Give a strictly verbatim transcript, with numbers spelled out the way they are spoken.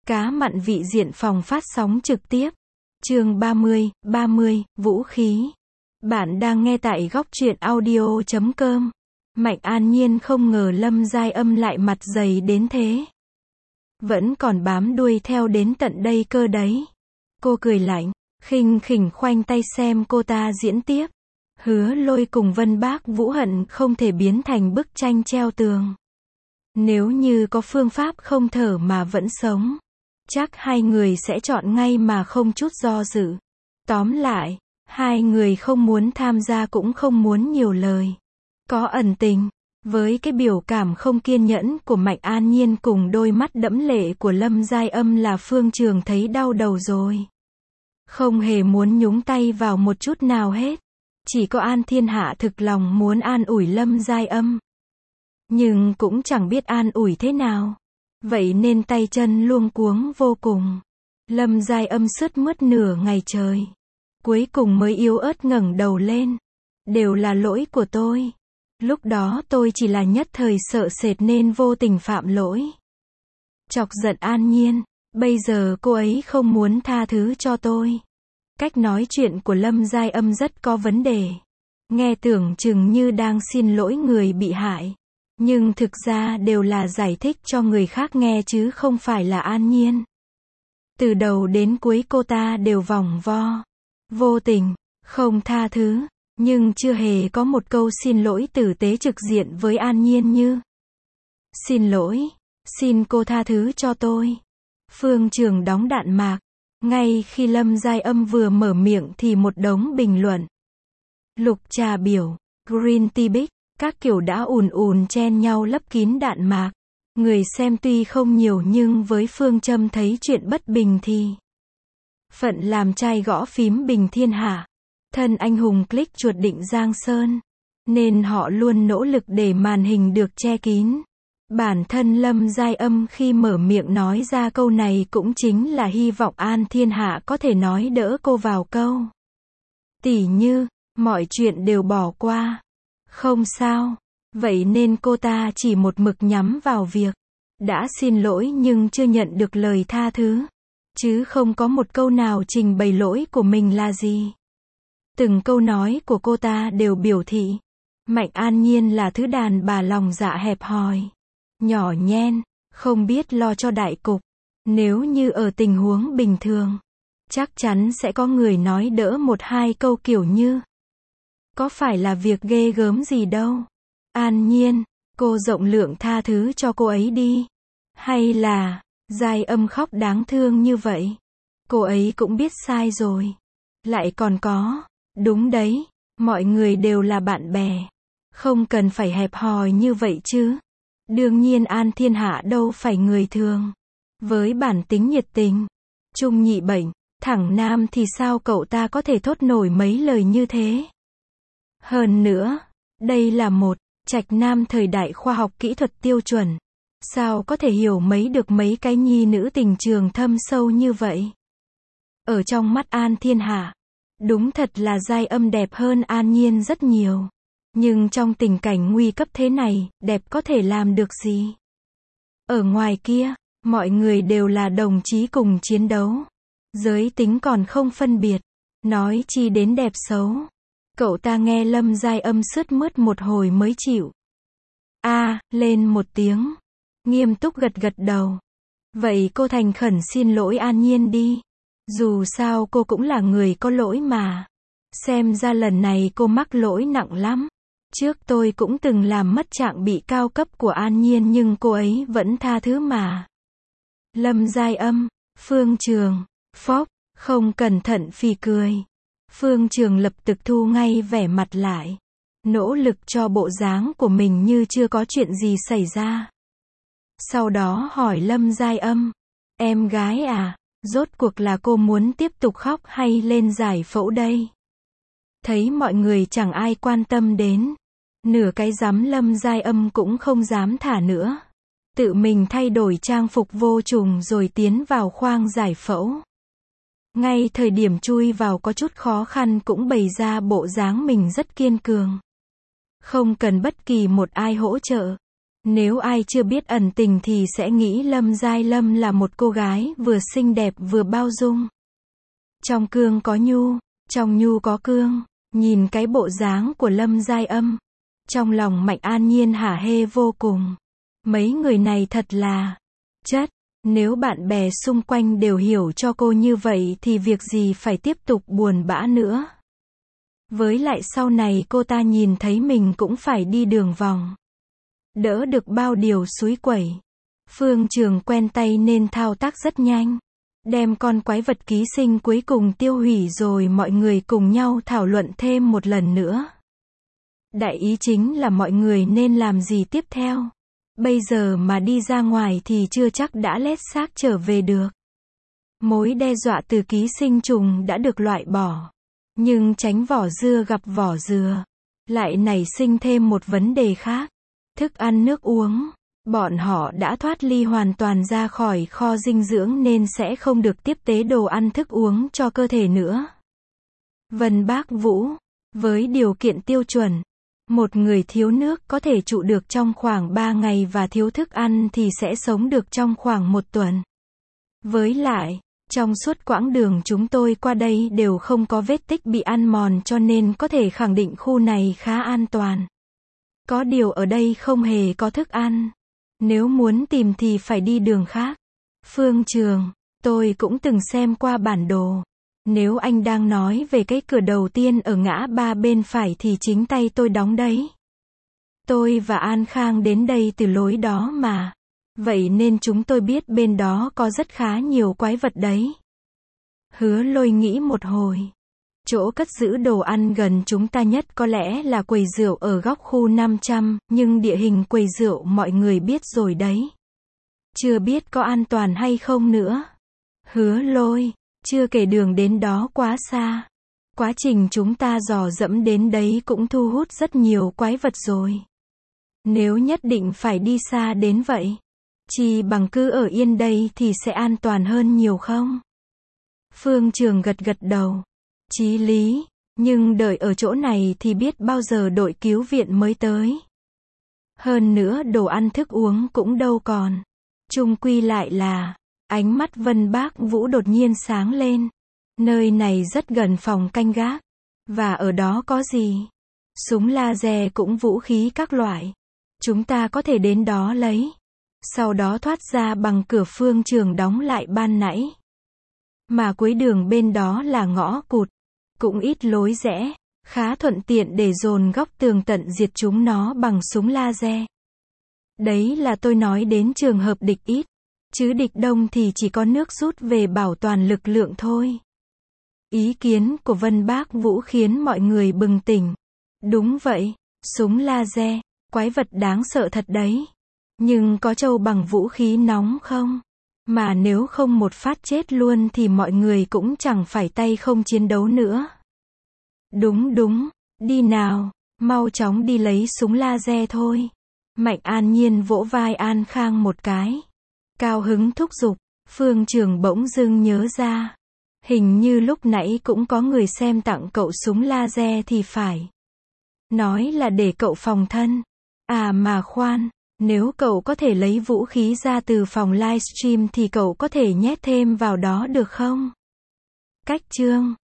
Cá mặn vị diện phòng phát sóng trực tiếp. Chương ba mươi, ba mươi, vũ khí. Bạn đang nghe tại góc truyện audio chấm com. Mạnh An Nhiên không ngờ Lâm Giai Âm lại mặt dày đến thế. Vẫn còn bám đuôi theo đến tận đây cơ đấy. Cô cười lạnh, khinh khỉnh khoanh tay xem cô ta diễn tiếp. Hứa Lôi cùng Vân Bác Vũ hận không thể biến thành bức tranh treo tường. Nếu như có phương pháp không thở mà vẫn sống, chắc hai người sẽ chọn ngay mà không chút do dự. Tóm lại, hai người không muốn tham gia cũng không muốn nhiều lời. Có ẩn tình. Với cái biểu cảm không kiên nhẫn của Mạnh An Nhiên cùng đôi mắt đẫm lệ của Lâm Giai Âm là Phương Trường thấy đau đầu rồi. Không hề muốn nhúng tay vào một chút nào hết. Chỉ có An Thiên Hạ thực lòng muốn an ủi Lâm Giai Âm. Nhưng cũng chẳng biết an ủi thế nào. Vậy nên tay chân luống cuống vô cùng. Lâm Giai Âm sướt mướt nửa ngày trời. Cuối cùng mới yếu ớt ngẩng đầu lên. Đều là lỗi của tôi. Lúc đó tôi chỉ là nhất thời sợ sệt nên vô tình phạm lỗi. Chọc giận An Nhiên. Bây giờ cô ấy không muốn tha thứ cho tôi. Cách nói chuyện của Lâm Giai Âm rất có vấn đề. Nghe tưởng chừng như đang xin lỗi người bị hại. Nhưng thực ra đều là giải thích cho người khác nghe chứ không phải là An Nhiên. Từ đầu đến cuối cô ta đều vòng vo. Vô tình, không tha thứ. Nhưng chưa hề có một câu xin lỗi tử tế trực diện với An Nhiên như: Xin lỗi, xin cô tha thứ cho tôi. Phương Trường đóng đạn mạc. Ngay khi Lâm Giai Âm vừa mở miệng thì một đống bình luận. Lục trà biểu, Green Tea Big, các kiểu đã ùn ùn chen nhau lấp kín đạn mạc. Người xem tuy không nhiều nhưng với phương châm thấy chuyện bất bình thì phận làm trai gõ phím bình thiên hạ. Thân anh hùng click chuột định Giang Sơn. Nên họ luôn nỗ lực để màn hình được che kín. Bản thân Lâm Giai Âm khi mở miệng nói ra câu này cũng chính là hy vọng An Thiên Hạ có thể nói đỡ cô vào câu. Tỉ như, mọi chuyện đều bỏ qua. Không sao. Vậy nên cô ta chỉ một mực nhắm vào việc. Đã xin lỗi nhưng chưa nhận được lời tha thứ. Chứ không có một câu nào trình bày lỗi của mình là gì. Từng câu nói của cô ta đều biểu thị. Mạnh An Nhiên là thứ đàn bà lòng dạ hẹp hòi. Nhỏ nhen, không biết lo cho đại cục. Nếu như ở tình huống bình thường, chắc chắn sẽ có người nói đỡ một hai câu kiểu như: Có phải là việc ghê gớm gì đâu. An Nhiên, cô rộng lượng tha thứ cho cô ấy đi. Hay là, Giai Âm khóc đáng thương như vậy. Cô ấy cũng biết sai rồi. Lại còn có, đúng đấy, mọi người đều là bạn bè. Không cần phải hẹp hòi như vậy chứ. Đương nhiên An Thiên Hạ đâu phải người thường. Với bản tính nhiệt tình, trung nhị bệnh, thẳng nam thì sao cậu ta có thể thốt nổi mấy lời như thế. Hơn nữa, đây là một trạch nam thời đại khoa học kỹ thuật tiêu chuẩn. Sao có thể hiểu mấy được mấy cái nhi nữ tình trường thâm sâu như vậy. Ở trong mắt An Thiên Hạ, đúng thật là Giai Âm đẹp hơn An Nhiên rất nhiều. Nhưng trong tình cảnh nguy cấp thế này, đẹp có thể làm được gì? Ở ngoài kia, mọi người đều là đồng chí cùng chiến đấu. Giới tính còn không phân biệt. Nói chi đến đẹp xấu. Cậu ta nghe Lâm Giai Âm sướt mướt một hồi mới chịu. A, à, lên một tiếng. Nghiêm túc gật gật đầu. Vậy cô thành khẩn xin lỗi An Nhiên đi. Dù sao cô cũng là người có lỗi mà. Xem ra lần này cô mắc lỗi nặng lắm. Trước tôi cũng từng làm mất trạng bị cao cấp của An Nhiên nhưng cô ấy vẫn tha thứ mà. Lâm Giai Âm, Phương Trường, phốc, không cẩn thận phì cười. Phương Trường lập tức thu ngay vẻ mặt lại. Nỗ lực cho bộ dáng của mình như chưa có chuyện gì xảy ra. Sau đó hỏi Lâm Giai Âm, em gái à, rốt cuộc là cô muốn tiếp tục khóc hay lên giải phẫu đây? Thấy mọi người chẳng ai quan tâm đến. Nửa cái dám Lâm Giai Âm cũng không dám thả nữa. Tự mình thay đổi trang phục vô trùng rồi tiến vào khoang giải phẫu. Ngay thời điểm chui vào có chút khó khăn cũng bày ra bộ dáng mình rất kiên cường. Không cần bất kỳ một ai hỗ trợ. Nếu ai chưa biết ẩn tình thì sẽ nghĩ Lâm Giai Lâm là một cô gái vừa xinh đẹp vừa bao dung. Trong cương có nhu, trong nhu có cương, nhìn cái bộ dáng của Lâm Giai Âm. Trong lòng Mạnh An Nhiên hả hê vô cùng. Mấy người này thật là chất, nếu bạn bè xung quanh đều hiểu cho cô như vậy thì việc gì phải tiếp tục buồn bã nữa. Với lại sau này cô ta nhìn thấy mình cũng phải đi đường vòng. Đỡ được bao điều xúi quẩy. Phương Trường quen tay nên thao tác rất nhanh. Đem con quái vật ký sinh cuối cùng tiêu hủy rồi mọi người cùng nhau thảo luận thêm một lần nữa. Đại ý chính là mọi người nên làm gì tiếp theo. Bây giờ mà đi ra ngoài thì chưa chắc đã lết xác trở về được. Mối đe dọa từ ký sinh trùng đã được loại bỏ. Nhưng tránh vỏ dưa gặp vỏ dừa. Lại nảy sinh thêm một vấn đề khác. Thức ăn nước uống. Bọn họ đã thoát ly hoàn toàn ra khỏi kho dinh dưỡng nên sẽ không được tiếp tế đồ ăn thức uống cho cơ thể nữa. Vân Bác Vũ. Với điều kiện tiêu chuẩn. Một người thiếu nước có thể trụ được trong khoảng ba ngày và thiếu thức ăn thì sẽ sống được trong khoảng một tuần. Với lại, trong suốt quãng đường chúng tôi qua đây đều không có vết tích bị ăn mòn cho nên có thể khẳng định khu này khá an toàn. Có điều ở đây không hề có thức ăn. Nếu muốn tìm thì phải đi đường khác. Phương Trường, tôi cũng từng xem qua bản đồ. Nếu anh đang nói về cái cửa đầu tiên ở ngã ba bên phải thì chính tay tôi đóng đấy. Tôi và An Khang đến đây từ lối đó mà. Vậy nên chúng tôi biết bên đó có rất khá nhiều quái vật đấy. Hứa Lôi nghĩ một hồi. Chỗ cất giữ đồ ăn gần chúng ta nhất có lẽ là quầy rượu ở góc khu năm trăm, nhưng địa hình quầy rượu mọi người biết rồi đấy. Chưa biết có an toàn hay không nữa. Hứa Lôi, chưa kể đường đến đó quá xa. Quá trình chúng ta dò dẫm đến đấy cũng thu hút rất nhiều quái vật rồi. Nếu nhất định phải đi xa đến vậy, chỉ bằng cứ ở yên đây thì sẽ an toàn hơn nhiều không? Phương Trường gật gật đầu. Chí lý, nhưng đợi ở chỗ này thì biết bao giờ đội cứu viện mới tới. Hơn nữa đồ ăn thức uống cũng đâu còn. Chung quy lại là, ánh mắt Vân Bác Vũ đột nhiên sáng lên. Nơi này rất gần phòng canh gác. Và ở đó có gì? Súng laser cũng vũ khí các loại. Chúng ta có thể đến đó lấy. Sau đó thoát ra bằng cửa Phương Trường đóng lại ban nãy. Mà cuối đường bên đó là ngõ cụt. Cũng ít lối rẽ. Khá thuận tiện để dồn góc tường tận diệt chúng nó bằng súng laser. Đấy là tôi nói đến trường hợp địch ít. Chứ địch đông thì chỉ có nước rút về bảo toàn lực lượng thôi. Ý kiến của Vân Bác Vũ khiến mọi người bừng tỉnh. Đúng vậy, súng laser, quái vật đáng sợ thật đấy. Nhưng có trâu bằng vũ khí nóng không? Mà nếu không một phát chết luôn thì mọi người cũng chẳng phải tay không chiến đấu nữa. Đúng đúng, đi nào, mau chóng đi lấy súng laser thôi. Mạnh An Nhiên vỗ vai An Khang một cái. Cao hứng thúc giục, Phương Trường bỗng dưng nhớ ra. Hình như lúc nãy cũng có người xem tặng cậu súng laser thì phải. Nói là để cậu phòng thân. À mà khoan, nếu cậu có thể lấy vũ khí ra từ phòng livestream thì cậu có thể nhét thêm vào đó được không? Cách chương